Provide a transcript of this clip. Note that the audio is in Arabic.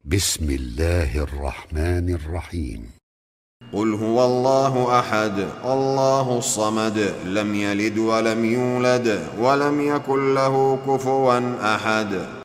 بسم الله الرحمن الرحيم. قل هو الله أحد الله الصمد لم يلد ولم يولد ولم يكن له كفوا أحد.